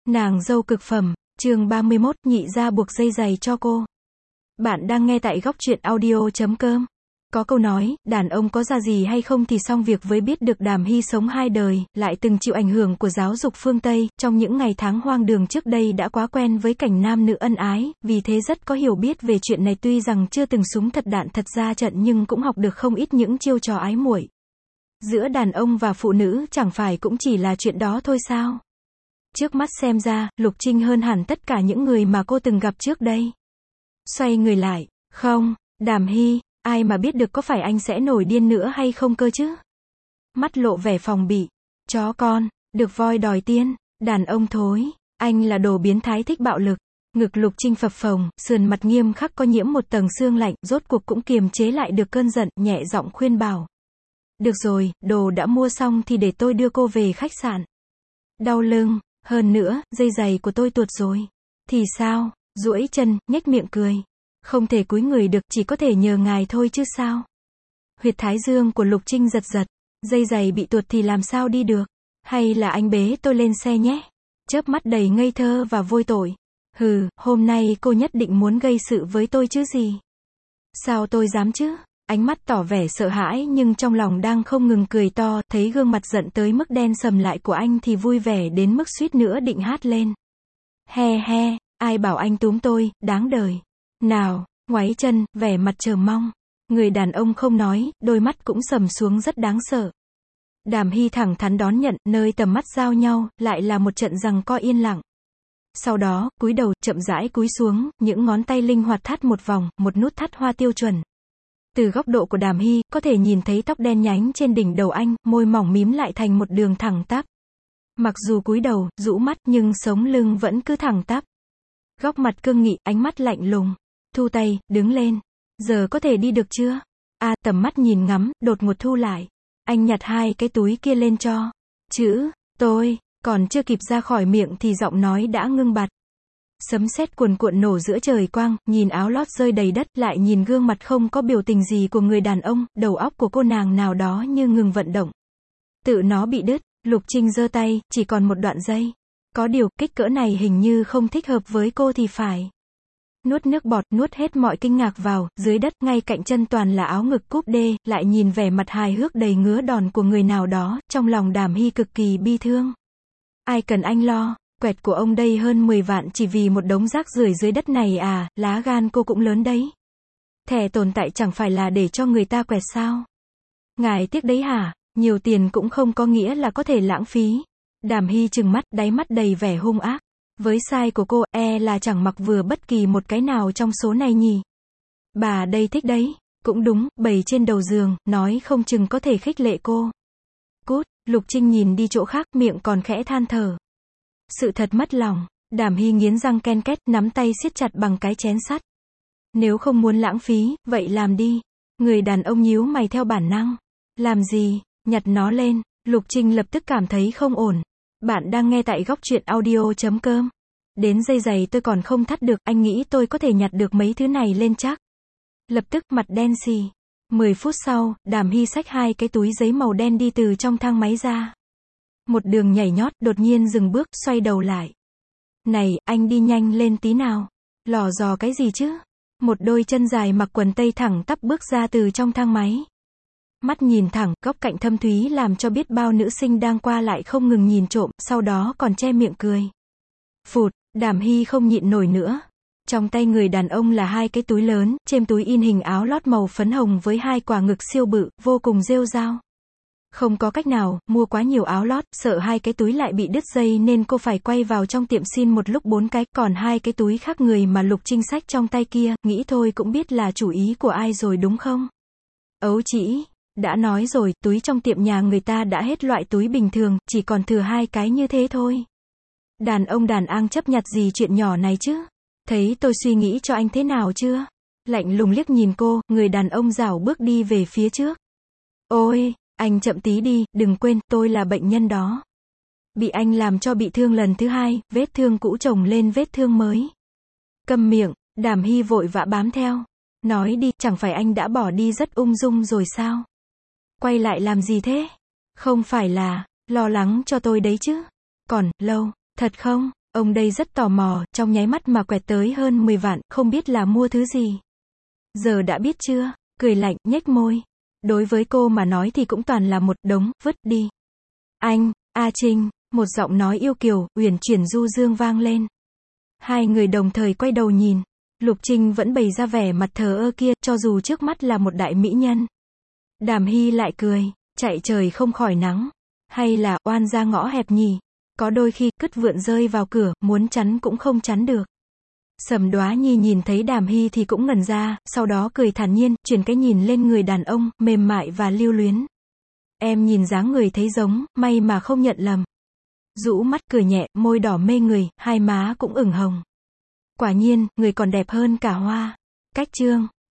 Nàng dâu cực phẩm, chương 31, nhị gia buộc dây giày cho cô. Bạn đang nghe tại góc truyện audio.com. Có câu nói, đàn ông có ra gì hay không thì xong việc với. Biết được Đàm Hy sống hai đời, lại từng chịu ảnh hưởng của giáo dục phương Tây, trong những ngày tháng hoang đường trước đây đã quá quen với cảnh nam nữ ân ái, vì thế rất có hiểu biết về chuyện này. Tuy rằng chưa từng súng thật đạn thật ra trận nhưng cũng học được không ít những chiêu trò ái muội giữa đàn ông và phụ nữ. Chẳng phải cũng chỉ là chuyện đó thôi sao? Trước mắt xem ra, Lục Trinh hơn hẳn tất cả những người mà cô từng gặp trước đây. Xoay người lại, không, Đàm Hy, ai mà biết được có phải anh sẽ nổi điên nữa hay không cơ chứ? Mắt lộ vẻ phòng bị, chó con, được voi đòi tiên, đàn ông thối, anh là đồ biến thái thích bạo lực. Ngực Lục Trinh phập phồng, sườn mặt nghiêm khắc có nhiễm một tầng sương lạnh, rốt cuộc cũng kiềm chế lại được cơn giận, nhẹ giọng khuyên bảo. Được rồi, đồ đã mua xong thì để tôi đưa cô về khách sạn. Đau lưng. Hơn nữa, dây giày của tôi tuột rồi. Thì sao? Duỗi chân, nhếch miệng cười. Không thể cúi người được, chỉ có thể nhờ ngài thôi chứ sao? Huyệt thái dương của Lục Trinh giật giật. Dây giày bị tuột thì làm sao đi được? Hay là anh bế tôi lên xe nhé? Chớp mắt đầy ngây thơ và vôi tội. Hừ, hôm nay cô nhất định muốn gây sự với tôi chứ gì? Sao tôi dám chứ? Ánh mắt tỏ vẻ sợ hãi nhưng trong lòng đang không ngừng cười to, thấy gương mặt giận tới mức đen sầm lại của anh thì vui vẻ đến mức suýt nữa định hát lên. He he, ai bảo anh túm tôi, đáng đời. Nào, ngoáy chân, vẻ mặt chờ mong. Người đàn ông không nói, đôi mắt cũng sầm xuống rất đáng sợ. Đàm Hy thẳng thắn đón nhận, nơi tầm mắt giao nhau, lại là một trận giằng co yên lặng. Sau đó, cúi đầu, chậm rãi cúi xuống, những ngón tay linh hoạt thắt một vòng, một nút thắt hoa tiêu chuẩn. Từ góc độ của Đàm Hy, có thể nhìn thấy tóc đen nhánh trên đỉnh đầu anh, môi mỏng mím lại thành một đường thẳng tắp. Mặc dù cúi đầu, rũ mắt, nhưng sống lưng vẫn cứ thẳng tắp. Góc mặt cương nghị, ánh mắt lạnh lùng. Thu tay, đứng lên. Giờ có thể đi được chưa? Tầm mắt nhìn ngắm, đột ngột thu lại. Anh nhặt hai cái túi kia lên cho. Chữ, tôi, còn chưa kịp ra khỏi miệng thì giọng nói đã ngưng bặt. Sấm sét cuồn cuộn nổ giữa trời quang, nhìn áo lót rơi đầy đất, lại nhìn gương mặt không có biểu tình gì của người đàn ông, đầu óc của cô nàng nào đó như ngừng vận động. Tự nó bị đứt, Lục Trinh giơ tay, chỉ còn một đoạn dây. Có điều, kích cỡ này hình như không thích hợp với cô thì phải. Nuốt nước bọt, nuốt hết mọi kinh ngạc vào, dưới đất, ngay cạnh chân toàn là áo ngực cúp đê, lại nhìn vẻ mặt hài hước đầy ngứa đòn của người nào đó, trong lòng Đàm Hy cực kỳ bi thương. Ai cần anh lo? Quẹt của ông đây hơn 10 vạn chỉ vì một đống rác rưởi dưới đất này à, lá gan cô cũng lớn đấy. Thẻ tồn tại chẳng phải là để cho người ta quẹt sao? Ngài tiếc đấy hả? Nhiều tiền cũng không có nghĩa là có thể lãng phí. Đàm Hy trừng mắt, đáy mắt đầy vẻ hung ác. Với size của cô, là chẳng mặc vừa bất kỳ một cái nào trong số này nhỉ? Bà đây thích đấy. Cũng đúng, bày trên đầu giường, nói không chừng có thể khích lệ cô. Cút, Lục Trinh nhìn đi chỗ khác, miệng còn khẽ than thở. Sự thật mất lòng. Đàm Hy nghiến răng ken két, nắm tay siết chặt bằng cái chén sắt. Nếu không muốn lãng phí, vậy làm đi. Người đàn ông nhíu mày theo bản năng. Làm gì? Nhặt nó lên. Lục Trinh lập tức cảm thấy không ổn. Bạn đang nghe tại góc truyện audio.com. Đến dây giày tôi còn không thắt được, anh nghĩ tôi có thể nhặt được mấy thứ này lên chắc? Lập tức mặt đen xì. 10 phút sau, Đàm Hy xách hai cái túi giấy màu đen đi từ trong thang máy ra. Một đường nhảy nhót, đột nhiên dừng bước, xoay đầu lại. Này, anh đi nhanh lên tí nào. Lò dò cái gì chứ? Một đôi chân dài mặc quần tây thẳng tắp bước ra từ trong thang máy. Mắt nhìn thẳng, góc cạnh thâm thúy làm cho biết bao nữ sinh đang qua lại không ngừng nhìn trộm, sau đó còn che miệng cười. Phụt, Đàm Hy không nhịn nổi nữa. Trong tay người đàn ông là hai cái túi lớn, trên túi in hình áo lót màu phấn hồng với hai quả ngực siêu bự, vô cùng rêu rao. Không có cách nào, mua quá nhiều áo lót, sợ hai cái túi lại bị đứt dây nên cô phải quay vào trong tiệm xin một lúc 4 cái, còn hai cái túi khác người mà Lục Trinh xách trong tay kia, nghĩ thôi cũng biết là chủ ý của ai rồi đúng không? Ấu chỉ, đã nói rồi, túi trong tiệm nhà người ta đã hết loại túi bình thường, chỉ còn thừa hai cái như thế thôi. Đàn ông đàn ang chấp nhặt gì chuyện nhỏ này chứ? Thấy tôi suy nghĩ cho anh thế nào chưa? Lạnh lùng liếc nhìn cô, người đàn ông rảo bước đi về phía trước. Ôi! Anh chậm tí đi, đừng quên, tôi là bệnh nhân đó. Bị anh làm cho bị thương lần thứ hai, vết thương cũ chồng lên vết thương mới. Câm miệng, Đàm Hy vội vã bám theo. Nói đi, chẳng phải anh đã bỏ đi rất ung dung rồi sao? Quay lại làm gì thế? Không phải là, lo lắng cho tôi đấy chứ? Còn, lâu, thật không? Ông đây rất tò mò, trong nháy mắt mà quẹt tới hơn 10 vạn, không biết là mua thứ gì. Giờ đã biết chưa? Cười lạnh, nhếch môi. Đối với cô mà nói thì cũng toàn là một đống, vứt đi. Anh, A Trinh, một giọng nói yêu kiều, uyển chuyển du dương vang lên. Hai người đồng thời quay đầu nhìn. Lục Trinh vẫn bày ra vẻ mặt thờ ơ kia, cho dù trước mắt là một đại mỹ nhân. Đàm Hy lại cười, chạy trời không khỏi nắng. Hay là, oan ra ngõ hẹp nhỉ? Có đôi khi, cứt vượn rơi vào cửa, muốn chắn cũng không chắn được. Sầm Đoá Nhi nhìn thấy Đàm Hy thì cũng ngẩn ra, sau đó cười thản nhiên, chuyển cái nhìn lên người đàn ông, mềm mại và lưu luyến. Em nhìn dáng người thấy giống, may mà không nhận lầm. Rũ mắt cười nhẹ, môi đỏ mê người, hai má cũng ửng hồng. Quả nhiên, người còn đẹp hơn cả hoa. Cách chương